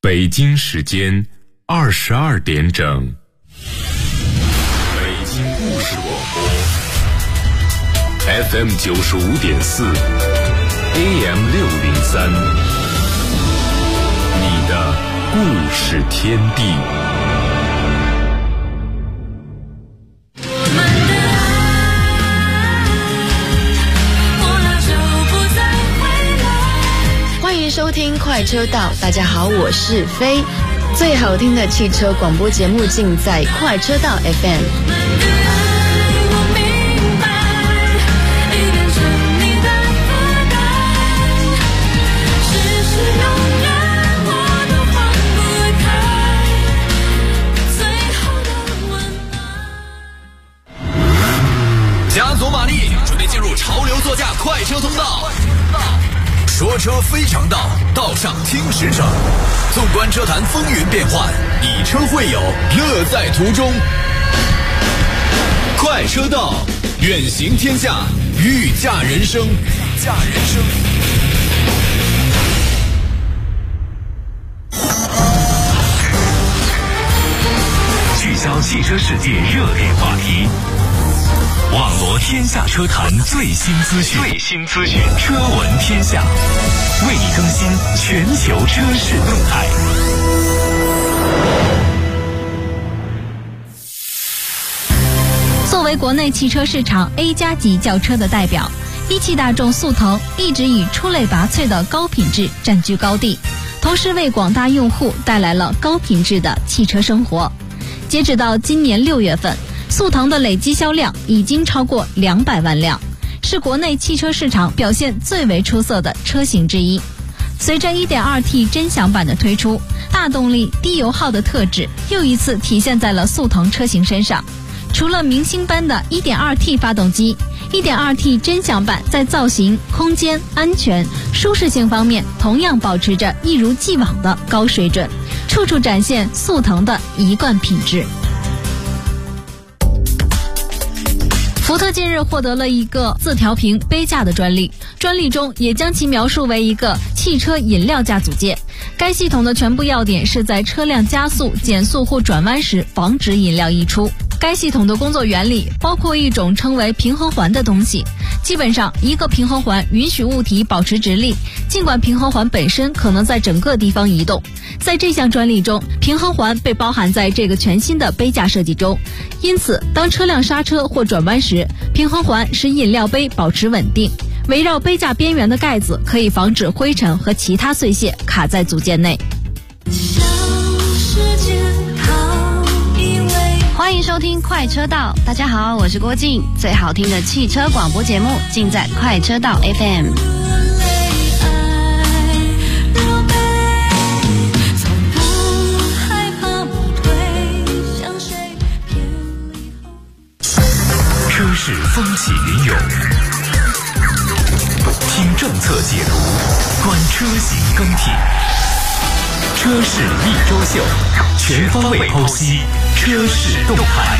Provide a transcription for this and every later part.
北京时间22点整。北京故事广播 FM 95.4 AM 603，你的故事天地。 欢迎收听快车道，大家好，我是飞。最好听的汽车广播节目尽在快车道 FM。 加足马力，准备进入潮流座驾快车通道。说车非常道，道上听实诚。纵观车坛风云变幻，以车会友，乐在途中。快车道，远行天下，御驾人生。 聚焦汽车世界热点话题，网罗天下车坛最新资讯，车闻天下，为你更新全球车市动态。 作为国内汽车市场 A 加级轿车的代表，一汽大众速腾一直以出类拔萃的高品质占据高地，同时为广大用户带来了高品质的汽车生活。截止到今年6月份，速腾的累计销量已经超过200万辆，是国内汽车市场表现最为出色的车型之一。随着 1.2T 真享版的推出，大动力低油耗的特质又一次体现在了速腾车型身上。除了明星般的 1.2T 发动机， 1.2T 真享版在造型、空间、安全、舒适性方面同样保持着一如既往的高水准，处处展现速腾的一贯品质。福特近日获得了一个自调平杯架的专利，专利中也将其描述为一个汽车饮料架组件。该系统的全部要点是在车辆加速、减速或转弯时防止饮料溢出。该系统的工作原理包括一种称为平衡环的东西，基本上一个平衡环允许物体保持直立，尽管平衡环本身可能在整个地方移动。在这项专利中，平衡环被包含在这个全新的杯架设计中，因此当车辆刹车或转弯时，平衡环使饮料杯保持稳定。围绕杯架边缘的盖子可以防止灰尘和其他碎屑卡在组件内。 欢迎收听快车道，大家好，我是郭静。最好听的汽车广播节目尽在快车道 FM。 车市风起云涌，听政策解读，观车型更替。车市一周秀，全方位剖析车市动态。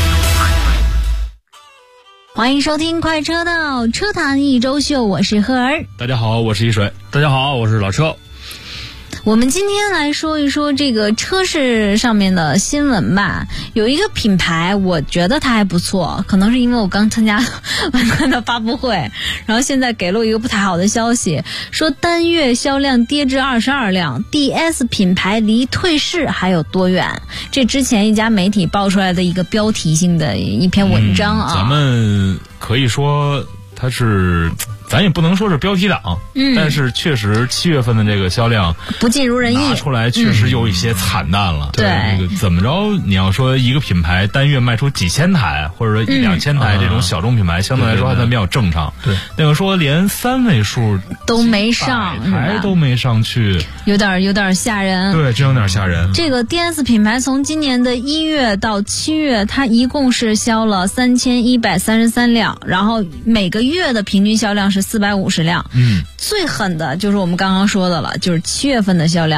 欢迎收听快车道车坛一周秀，我是赫儿。 大家好，我是一水。大家好，我是老车。 我们今天来说一说这个车市上面的新闻吧。有一个品牌，我觉得它还不错，可能是因为我刚参加完它的发布会，然后现在给了我一个不太好的消息，说单月销量跌至22辆 ，DS 品牌离退市还有多远？这之前一家媒体爆出来的一个标题性的一篇文章啊。 咱们可以说它是，咱也不能说是标题党，但是确实7月份的这个销量不尽如人意， 拿出来确实有一些惨淡了。 对， 那个怎么着？你要说一个品牌单月卖出几千台，或者说1-2千台这种小众品牌，相对来说还算比较正常。对，那个说连3位数都没上， 台都没上去， 有点吓人。 对，真有点吓人。 这个 DS 品牌从今年的1月到7月，它一共是销了3133辆，然后每个月的平均销量是450辆。最狠的就是我们刚刚说的了，就是7月份的销量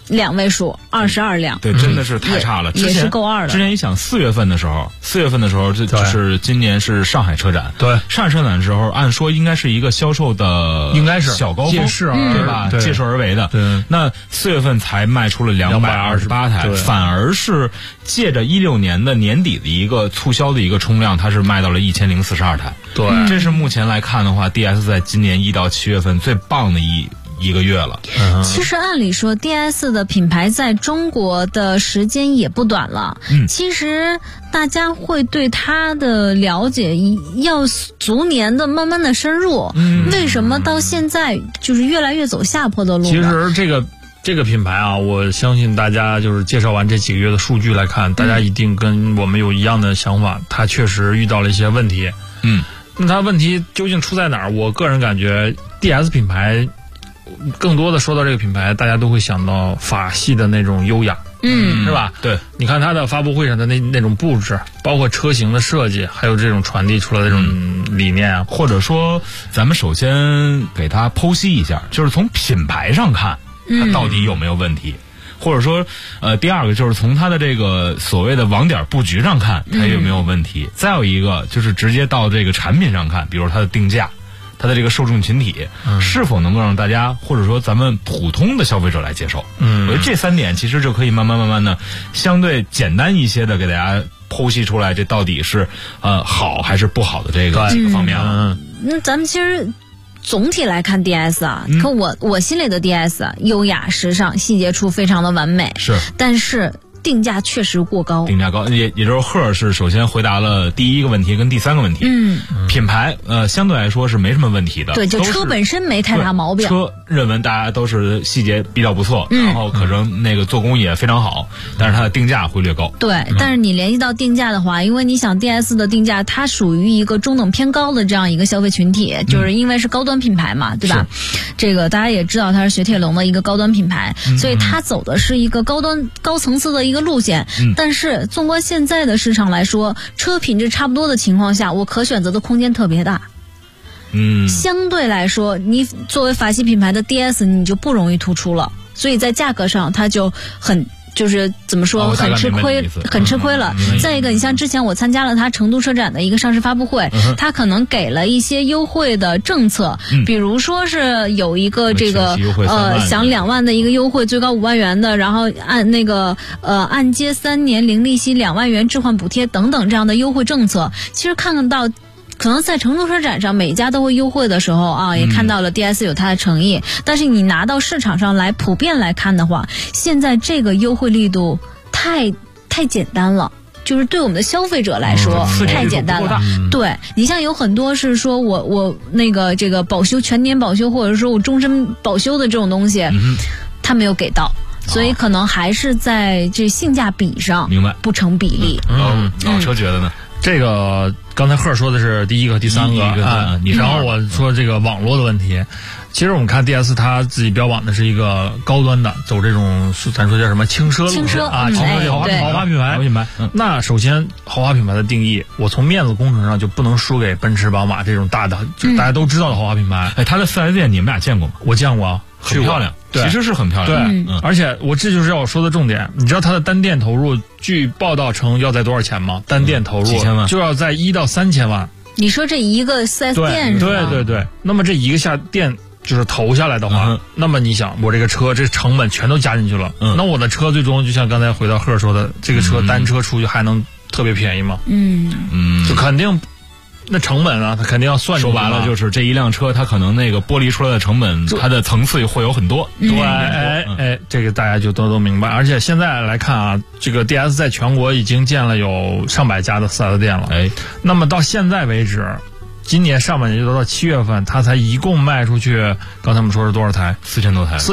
2位数22辆， 对，真的是太差了， 也是够2的。 之前你想4月份的时候就是今年是上海车展， 对， 上海车展的时候，按说应该是一个销售的， 应该是小高峰，对吧？ 对， 借势而为的。 对， 那4月份才卖出了228台，反而是借着16年的年底的一个促销的一个冲量，它是卖到了1042台。 对， 这是目前来看的话 ，DS 在今年1到7月份最棒的一个月了。 其实按理说 DS 的品牌在中国的时间也不短了。其实大家会对它的了解要逐年的慢慢的深入。为什么到现在就是越来越走下坡的路呢？ 其实这个品牌啊，我相信大家就是介绍完这几个月的数据来看，大家一定跟我们有一样的想法，它确实遇到了一些问题。那它问题究竟出在哪儿？我个人感觉 DS 品牌更多的说到这个品牌，大家都会想到法系的那种优雅，是吧？ 对， 你看它的发布会上的那种布置，包括车型的设计，还有这种传递出来的这种理念啊， 或者说，咱们首先给它剖析一下，就是从品牌上看，它到底有没有问题？或者说，第二个就是从它的这个所谓的网点布局上看，它有没有问题？再有一个就是直接到这个产品上看，比如它的定价。它的这个受众群体是否能够让大家或者说咱们普通的消费者来接受？我觉得这3点其实就可以慢慢的相对简单一些的给大家剖析出来，这到底是好还是不好的这个几个方面了。 那咱们其实总体来看 DS 啊，可我心里的 DS 优雅时尚，细节处非常的完美， 是， 但是定价确实过高， 定价高，也就是赫是首先回答了第1个问题跟第3个问题。品牌相对来说是没什么问题的， 对，就车本身没太大毛病。 车认为大家都是细节比较不错，然后可能那个做工也非常好，但是它的定价会略高。 对，但是你联系到定价的话，因为你想 DS 的定价它属于一个中等偏高的这样一个消费群体，就是因为是高端品牌嘛，对吧？这个大家也知道它是雪铁龙的一个高端品牌，所以它走的是一个高层次的一个路线。但是纵观现在的市场来说，车品质差不多的情况下，我可选择的空间特别大。相对来说，你作为法系品牌的 DS 你就不容易突出了，所以在价格上它就就是怎么说，很吃亏了。再一个，你像之前我参加了它成都车展的一个上市发布会，它可能给了一些优惠的政策，比如说是有一个这个享2万的一个优惠，最高5万元的，然后按揭3年零利息2万元置换补贴等等这样的优惠政策。其实看到可能在成都车展上每家都会优惠的时候啊，也看到了 DS 有它的诚意，但是你拿到市场上来普遍来看的话，现在这个优惠力度太简单了，就是对我们的消费者来说太简单了。对，你像有很多是说我那个这个保修全年保修，或者说我终身保修的这种东西，他没有给到。所以可能还是在这性价比上不成比例。 老车觉得呢？ 这个刚才赫说的是第1个、第3个啊，然后我说这个网络的问题。其实我们看 DS 它自己标榜的是一个高端的，走这种咱说叫什么轻奢路线啊，轻奢豪华品牌。那首先豪华品牌的定义，我从面子工程上就不能输给奔驰、宝马这种大的，就大家都知道的豪华品牌。 它的4S店你们俩见过吗？ 我见过， 很漂亮。其实是很漂亮。 对，而且这就是要我说的重点。你知道它的单店投入，据报道称要在多少钱吗？单店投入几千万， 就要在1到3千万。 你说这一个 4S 店是吧？ 对。那么这一个下店就是投下来的话，那么你想，我这个车这成本全都加进去了，那我的车最终就像刚才回到赫说的，这个车单车出去还能特别便宜吗？就肯定。那成本啊，它肯定要算。 说白了就是这一辆车，它可能那个剥离出来的成本，它的层次会有很多。 对，这个大家就都明白。而且现在来看啊，这个 DS 在全国已经建了有上百家的4S店了。那么到现在为止，今年上半年就到7月份，它才一共卖出去，刚才我们说是多少台 ？4000多台。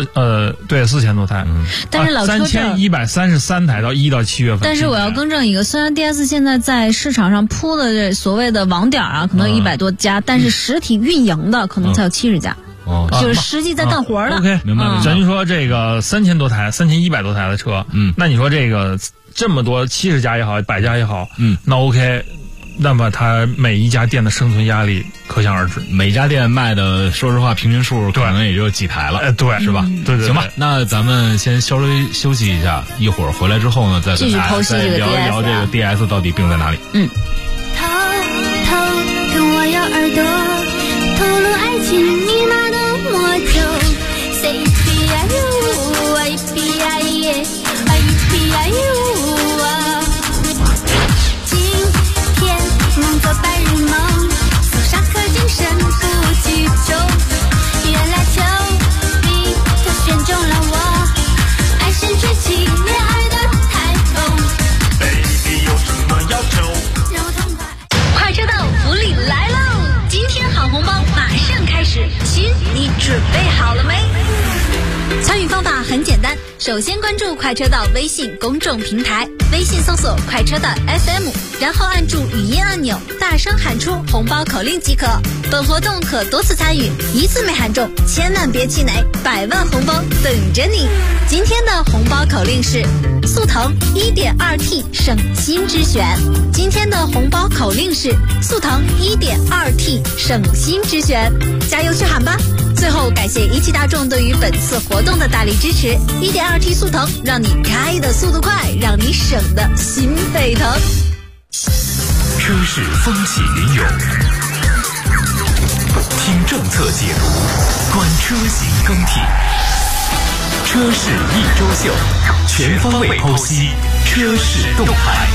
4000多台。 但是老车 3133台到1到7月份。 但是我要更正一个，虽然 DS 现在在市场上铺的这所谓的网点啊，可能100多家，但是实体运营的可能才有70家。就是实际在干活的。 OK， 明白。咱就说这个3000多台、3100多台的车，那你说这个这么多70家也好，100家也好，那 OK。 那么它每一家店的生存压力可想而知。 每家店卖的，说实话，平均数可能也就几台了， 对， 是吧？ 对， 行吧，那咱们先稍微休息一下，一会儿回来之后呢，再跟大家再聊一聊这个 DS 到底病在哪里。 偷偷跟我咬耳朵，透露爱情密码的魔咒。Say IPIU，IPIE，IPIU 啊。今天梦做白日梦，从上课精神不集中。原来丘比特选中了我，爱神吹起恋爱的台风。 Baby 有什么要求？ 让我痛快。 快车道福利来喽！今天好红包马上开始，亲，你准备好了没？参与方法很简单，首先关注快车道微信公众平台，微信搜索快车道 FM， 然后按住语音按钮，大声喊出红包口令即可。本活动可多次参与，一次没喊中千万别气馁，100万红包等着你。今天的红包口令是速腾 1.2T 省心之选。今天的红包口令是速腾 1.2T 省心之选，加油去喊吧！最后感谢一汽大众对于本次活动的大力支持。1.2T 速腾，让你开的速度快，让你省的心沸腾。 车市风起云涌，听政策解读，观车型更替。车市一周秀，全方位剖析车市动态。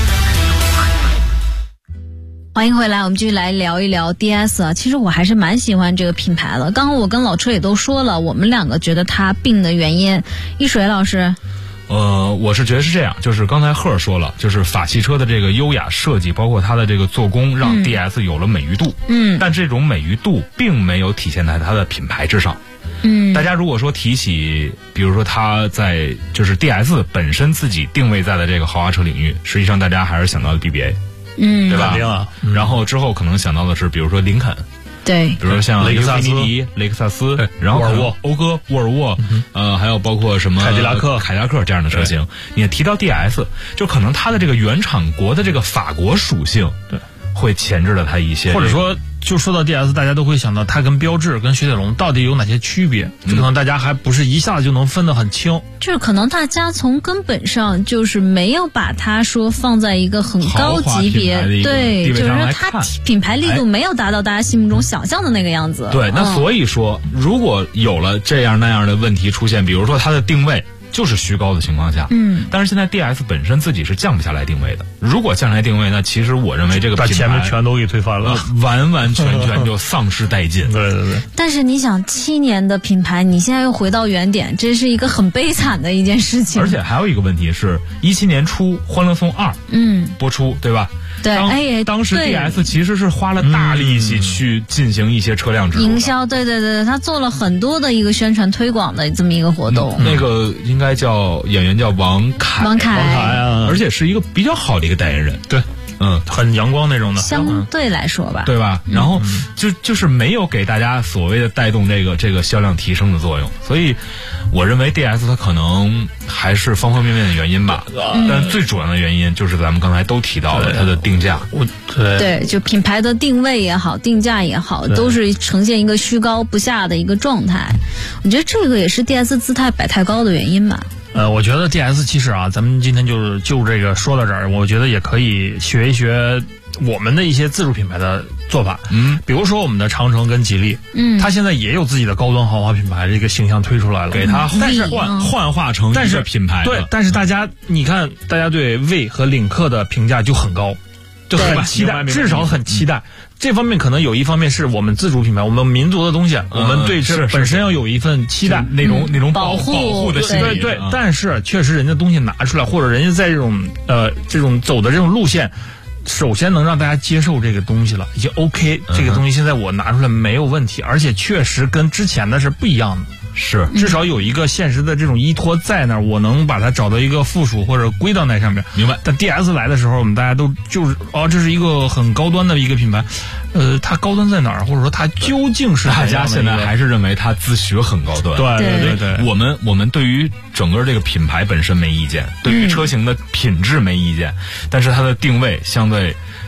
欢迎回来，我们继续来聊一聊 DS 啊。其实我还是蛮喜欢这个品牌的。刚刚我跟老车也都说了，我们两个觉得它病的原因。一水老师， 我是觉得是这样，就是刚才赫说了，就是法系车的这个优雅设计，包括它的这个做工，让 DS 有了美誉度。但这种美誉度并没有体现在它的品牌之上。大家如果说提起，比如说它在就是 DS 本身自己定位在的这个豪华车领域，实际上大家还是想到了 BBA。对吧？然后之后可能想到的是，比如说林肯， 对， 比如说像雷克萨斯、雷克萨斯，然后沃尔沃、 讴歌、沃尔沃，还有包括什么凯迪拉克这样的车型。你提到 DS， 就可能它的这个原产国的这个法国属性，对，会前置了它一些， 或者说。就说到 DS， 大家都会想到它跟标致、跟雪铁龙到底有哪些区别？这可能大家还不是一下子就能分得很清。 就是可能大家从根本上就是没有把它说放在一个很高级别，对，就是说它品牌力度没有达到大家心目中想象的那个样子。 对，那所以说，如果有了这样那样的问题出现，比如说它的定位就是虚高的情况下，但是现在 DS 本身自己是降不下来定位的。如果降下来定位，那其实我认为这个品牌把前面全都给推翻了， 完完全全就丧失殆尽。 对。 但是你想，7年的品牌，你现在又回到原点，这是一个很悲惨的一件事情。 而且还有一个问题是，17年初《欢乐颂2》播出，对吧？ 对， 当时 DS 其实是花了大力气去进行一些车辆植入营销，对，他做了很多的一个宣传推广的这么一个活动。 那个应该演员叫王凯啊， 而且是一个比较好的一个代言人， 对。很阳光那种的， 相对来说吧， 对吧？然后就是没有给大家所谓的带动这个销量提升的作用，所以我认为 DS 它可能还是方方面面的原因吧。但最主要的原因就是咱们刚才都提到了它的定价， 对，就品牌的定位也好，定价也好，都是呈现一个虚高不下的一个状态。我觉得这个也是 DS 姿态摆太高的原因吧。 我觉得 DS 其实啊，咱们今天就这个说到这儿，我觉得也可以学一学我们的一些自主品牌的做法。比如说我们的长城跟吉利，它现在也有自己的高端豪华品牌这个形象推出来了， 给它幻化成一个品牌。 对，但是你看，大家对魏和领克的评价就很高，就很期待，至少很期待。这方面可能有一方面是我们自主品牌，我们民族的东西，我们对这本身要有一份期待， 那种保护的心理。 对，但是确实人家东西拿出来，或者人家在这种走的这种路线，首先能让大家接受这个东西了，已经 OK。这个东西现在我拿出来没有问题，而且确实跟之前的是不一样的。 是， 至少有一个现实的这种依托在那儿，我能把它找到一个附属或者归到那上面。 明白。 但 DS 来的时候，我们大家都就是这是一个很高端的一个品牌，它高端在哪儿，或者说它究竟是大家现在还是认为它自诩很高端。 对。 我们对于整个这个品牌本身没意见，对于车型的品质没意见，但是它的定位相对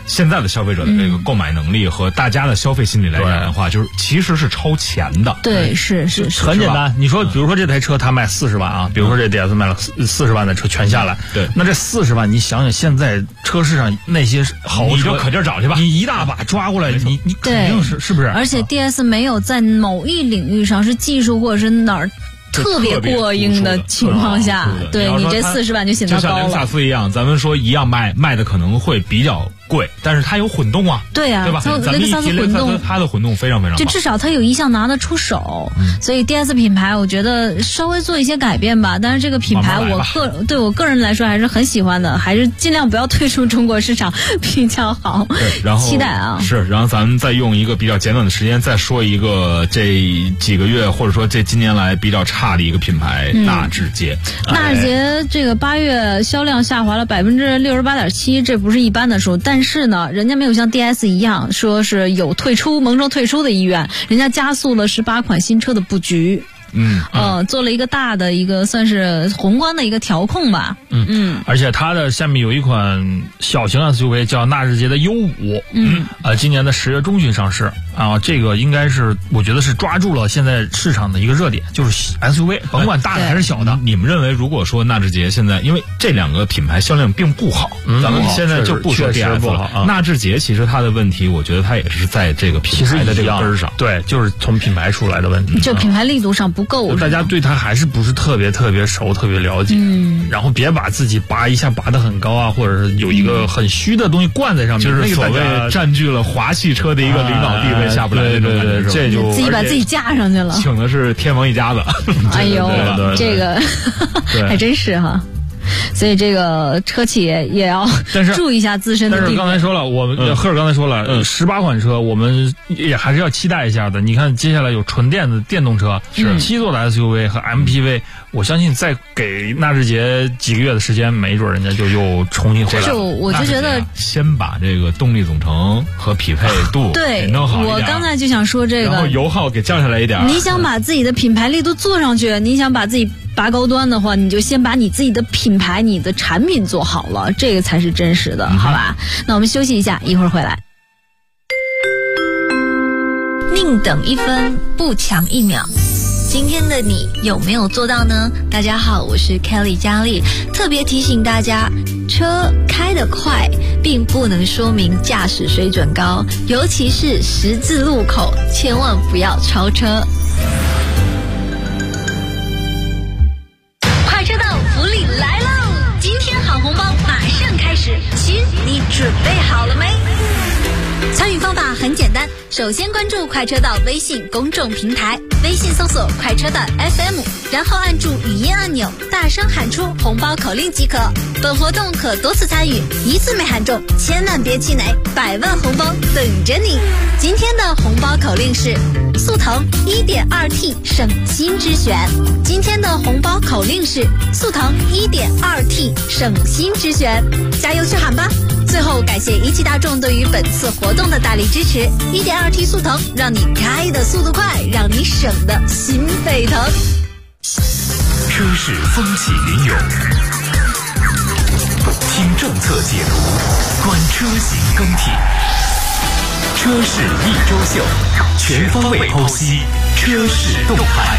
现在的消费者的这个购买能力和大家的消费心理来讲的话，就是其实是超前的。 对，是很简单。你说，比如说这台车它卖40万啊，比如说这 DS 卖了40万的车全下来， 对， 那这40万，你想想现在车市上那些豪车， 你就可劲儿找去吧， 你一大把抓过来，你肯定是不是？ 而且 DS 没有在某一领域上是技术或者是哪儿特别过硬的情况下，对你这40万就显得高了。 就像雷克萨斯一样，咱们说一样卖的可能会比较贵，但是它有混动啊， 对啊， 对吧？咱们一提雷克萨斯，它的混动非常非常好， 就至少它有一项拿得出手。所以 DS 品牌，我觉得稍微做一些改变吧。但是这个品牌，对我个人来说还是很喜欢的，还是尽量不要退出中国市场比较好。 对，然后期待啊， 然后咱们再用一个比较简短的时间再说一个这几个月或者说这今年来比较差的一个品牌，纳智捷。 纳智捷这个8月销量下滑了68.7%，这不是一般的数。但是呢，人家没有像 DS 一样说是有蒙着退出的意愿，人家加速了18款新车的布局。做了一个大的一个算是宏观的一个调控吧。 而且它的下面有一款小型 SUV 叫纳智捷的 U5，今年的10月中旬上市啊，这个应该是我觉得是抓住了现在市场的一个热点，就是 SUV， 甭管大的还是小的。 你们认为如果说纳智捷现在，因为这两个品牌销量并不好，咱们现在就不说 DS 了。纳智捷其实它的问题，我觉得它也是在这个品牌的这个根上， 对，就是从品牌出来的问题， 就品牌力度上不够， 大家对它还是不是特别熟、特别了解。然后别把自己一下拔得很高啊，或者是有一个很虚的东西灌在上面， 就是所谓占据了华汽车的一个领导地位，下不来那种感觉， 这就自己把自己架上去了， 请的是天王一家子。 哎呦，这个还真是哈。所以这个车企也要注意一下自身的地位。 但是刚才说了，赫尔刚才说了，18款车我们也还是要期待一下的。你看接下来有纯电的电动车，是7座的 SUV 和 MPV，我相信再给纳智捷几个月的时间，没准人家就又重新回来了。 我就觉得先把这个动力总成和匹配度给弄好一点。 我刚才就想说这个， 然后油耗给降下来一点。 你想把自己的品牌力度做上去，你想把自己拔高端的话，你就先把你自己的品牌、你的产品做好了，这个才是真实的，好吧？那我们休息一下，一会儿回来。 宁等1分，不抢1秒。今天的你有没有做到呢？大家好，我是 Kelly 佳丽，特别提醒大家，车开得快并不能说明驾驶水准高，尤其是十字路口，千万不要超车。 快车道福利来喽！今天好红包马上开始，亲，你准备好了没？ 参与方法很简单，首先关注快车道微信公众平台，微信搜索快车道 FM， 然后按住语音按钮，大声喊出红包口令即可。本活动可多次参与，一次没喊中千万别气馁，100万红包等着你。今天的红包口令是速腾 1.2T 省心之选。今天的红包口令是速腾 1.2T 省心之选，加油去喊吧！最后感谢一汽大众对于本次活动的大力支持。1.2T 速腾，让你开的速度快，让你省的心沸腾。 车市风起云涌，听政策解读，观车型更替。车市一周秀，全方位剖析车市动态。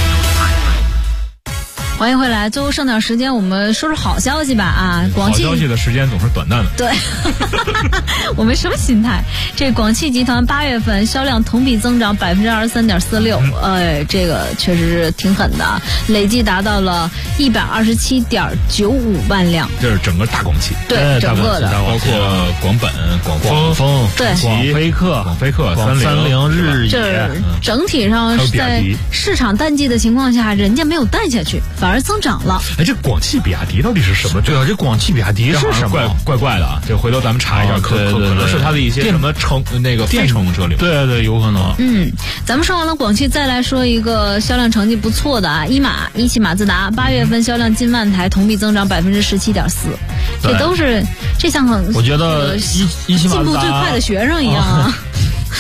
欢迎回来，最后剩点时间，我们说说好消息吧啊！广汽好消息的时间总是短暂的。 对，我们什么心态？这广汽集团8月份销量同比增长23.46%，这个确实是挺狠的，累计达到了127.95万辆。 这是整个大广汽， 对，整个的， 包括广本、广丰、 对， 广飞客、 三菱、日野， 这整体上是在市场淡季的情况下，人家没有淡下去，反而增长了。 哎，这广汽比亚迪到底是什么？ 对啊，这广汽比亚迪是什么？ 怪的啊！这回头咱们查一下，可能是它的一些什么非乘用车里。 对，有可能。 咱们说完了广汽，再来说一个销量成绩不错的啊，一汽马自达8月份销量近万台，同比增长17.4%，这都是这项很， 我觉得一汽马自达进步最快的学生一样啊。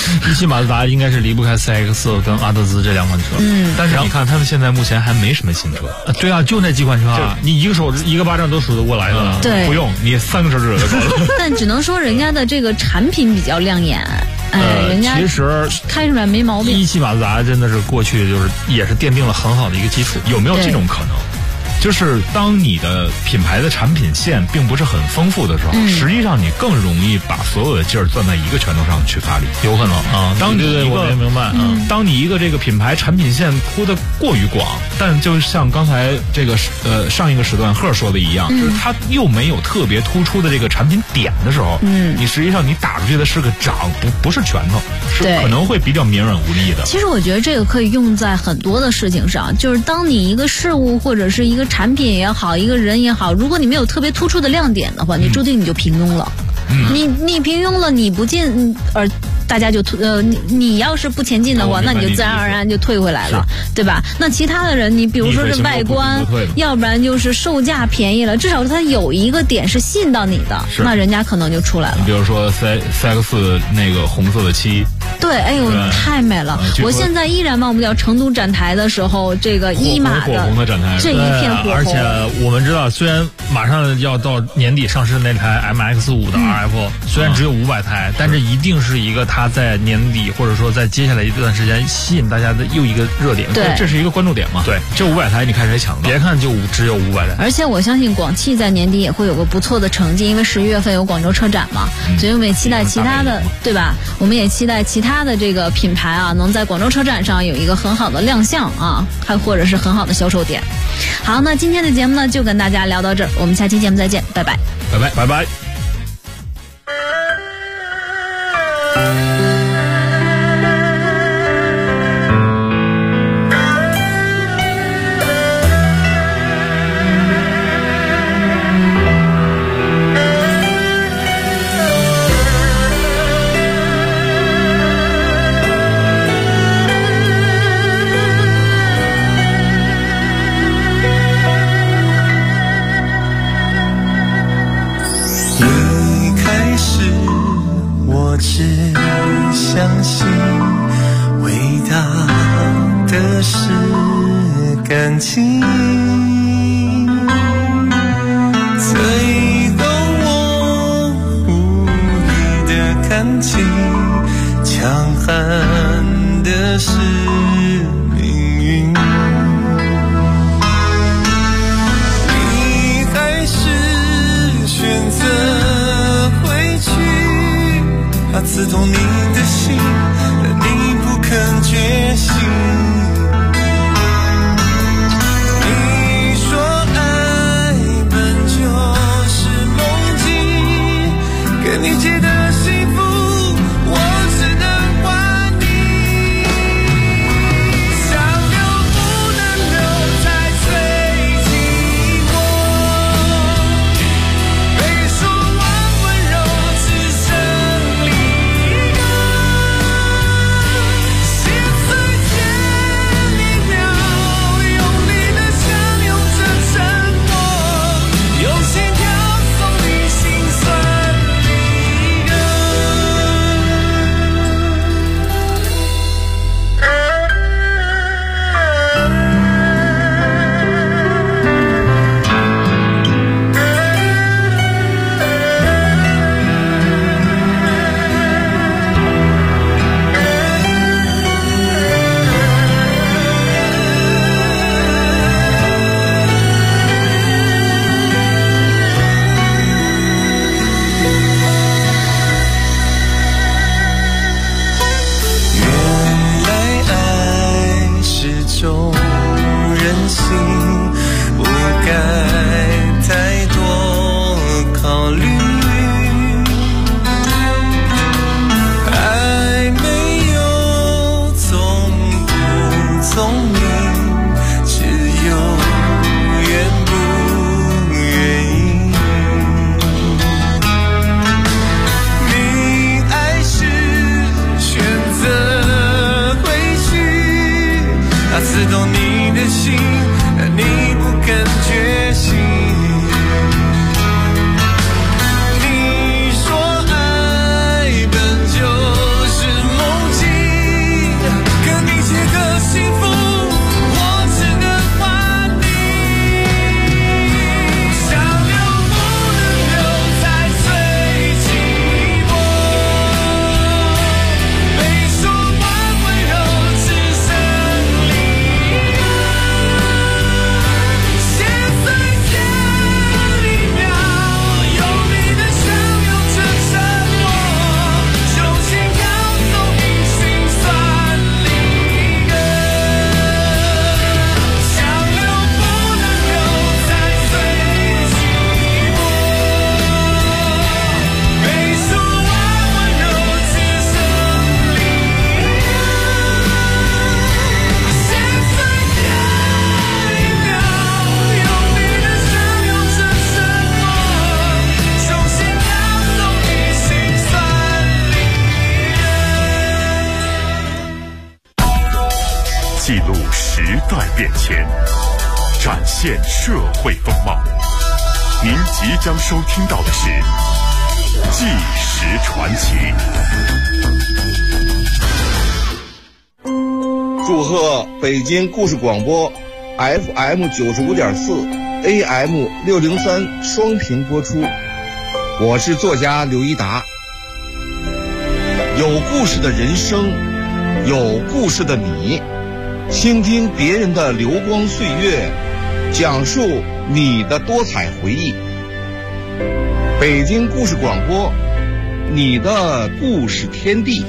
一汽马自达应该是离不开 CX 跟阿特兹这两款车。 但是你看他们现在目前还没什么新车。 对啊，就那几款车啊，你一个巴掌都数得过来的。 对， 不用你3个手指头就够了。 但只能说人家的这个产品比较亮眼。人家其实开出来没毛病。 一汽马自达真的是过去也是奠定了很好的一个基础。 有没有这种可能？就是当你的品牌的产品线并不是很丰富的时候，实际上你更容易把所有的劲儿攥在一个拳头上去发力， 有可能啊。 当你一个我明白， 当你一个这个品牌产品线铺得过于广，但就像刚才这个上一个时段赫说的一样，就是它又没有特别突出的这个产品点的时候，你实际上你打出去的是个掌，不是拳头，是可能会比较绵软无力的。 其实我觉得这个可以用在很多的事情上，就是当你一个事物或者是一个产品也好，一个人也好，如果你没有特别突出的亮点的话，你注定你就平庸了。你平庸了，你不进大家就你要是不前进的话，那你就自然而然就退回来了，对吧？那其他的人，你比如说是外观，要不然就是售价便宜了，至少他有一个点是吸引到你的，那人家可能就出来了。 比如说 CX 那个红色的漆， 对，哎呦，太美了！我现在依然忘不掉成都展台的时候，这个一马火红的展台， 这一片火红。 而且我们知道，虽然马上要到年底上市的那台 MX-5 的 RF，虽然只有500台，但是一定是一个它在年底或者说在接下来一段时间吸引大家的又一个热点。 对， 这是一个关注点嘛？ 对， 这500台你看谁抢到？ 别看就只有500台。 而且我相信广汽在年底也会有个不错的成绩，因为11月份有广州车展嘛，所以我们也期待其他的，对吧？我们也期待其他的这个品牌啊，能在广州车展上有一个很好的亮相啊，还或者是很好的销售点。好，那今天的节目呢，就跟大家聊到这儿，我们下期节目再见，拜拜， 拜拜，拜拜。 相信伟大的是感情，最后我无力的看清，强悍的是命运。你还是选择回去，它刺痛你的心，但你不肯觉醒。你说爱本就是梦境，跟你借的幸福我只能还你。想留不能留，才最寂寞。被说完温柔只剩离歌，心碎前一秒，用力的相拥着沉默，用心跳送你心酸离歌。原来爱是种任性，不该太多考虑。爱没有聪不聪明，只有愿不愿意。你爱是选择回去，它刺痛你的心，但你不肯觉醒。你说爱本就是梦记录时代变迁，展现社会风貌。您即将收听到的是《纪实传奇》。 祝贺北京故事广播 FM 95.4 AM 603双频播出。我是作家刘一达。有故事的人生，有故事的你，倾听别人的流光岁月，讲述你的多彩回忆。北京故事广播，你的故事天地。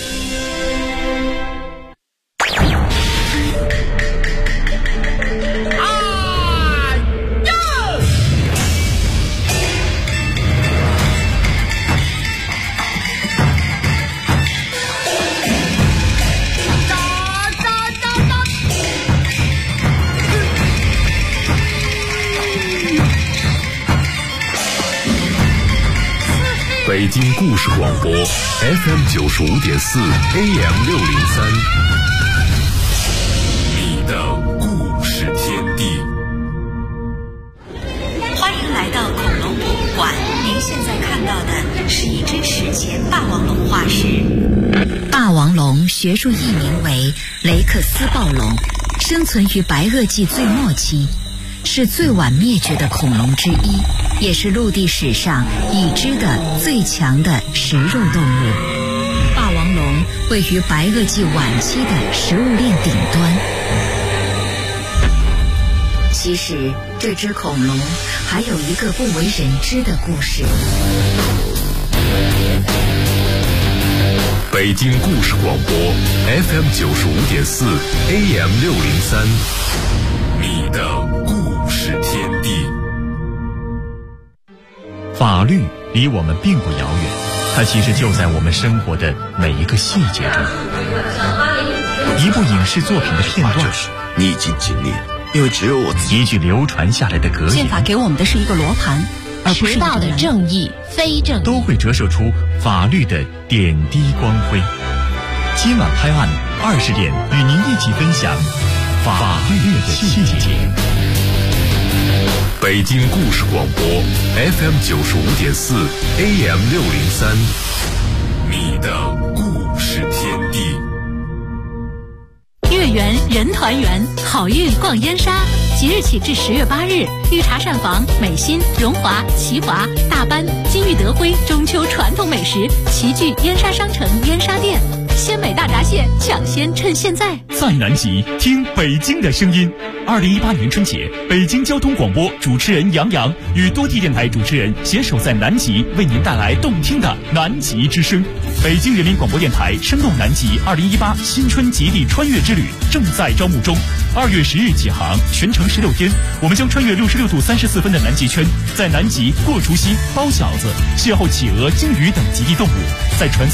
北京故事广播 FM 95.4 AM 603，你的故事天地。 欢迎来到恐龙博物馆，您现在看到的是一只史前霸王龙化石。霸王龙学术译名为雷克斯暴龙，生存于白垩纪最末期，是最晚灭绝的恐龙之一，也是陆地史上已知的最强的食肉动物。霸王龙位于白垩纪晚期的食物链顶端。其实这只恐龙还有一个不为人知的故事。 北京故事广播 FM 95.4 AM 603，你的故事天地。 法律离我们并不遥远，它其实就在我们生活的每一个细节中。一部影视作品的片段， 逆境经历，因为只有我自己。 一句流传下来的格言， 宪法给我们的是一个罗盘，而不是迟到的正义、非正义， 都会折射出法律的点滴光辉。今晚拍案20点，与您一起分享法律的细节。 北京故事广播 FM 95.4 AM 603，你的故事天地。 月圆人团圆，好运逛燕莎。即日起至10月8日，御茶膳房、美心、荣华、齐华、大班、金玉德辉中秋传统美食齐聚燕莎商城燕莎店，鲜美大闸蟹抢先趁现在。 在南极听北京的声音。2018年春节，北京交通广播主持人杨洋与多地电台主持人携手在南极，为您带来动听的南极之声。北京人民广播电台声动南极2018新春极地穿越之旅正在招募中，2月10日起航，全程16天，我们将穿越66度34分的南极圈，在南极过除夕、包饺子，邂逅企鹅、鲸鱼等极地动物，在船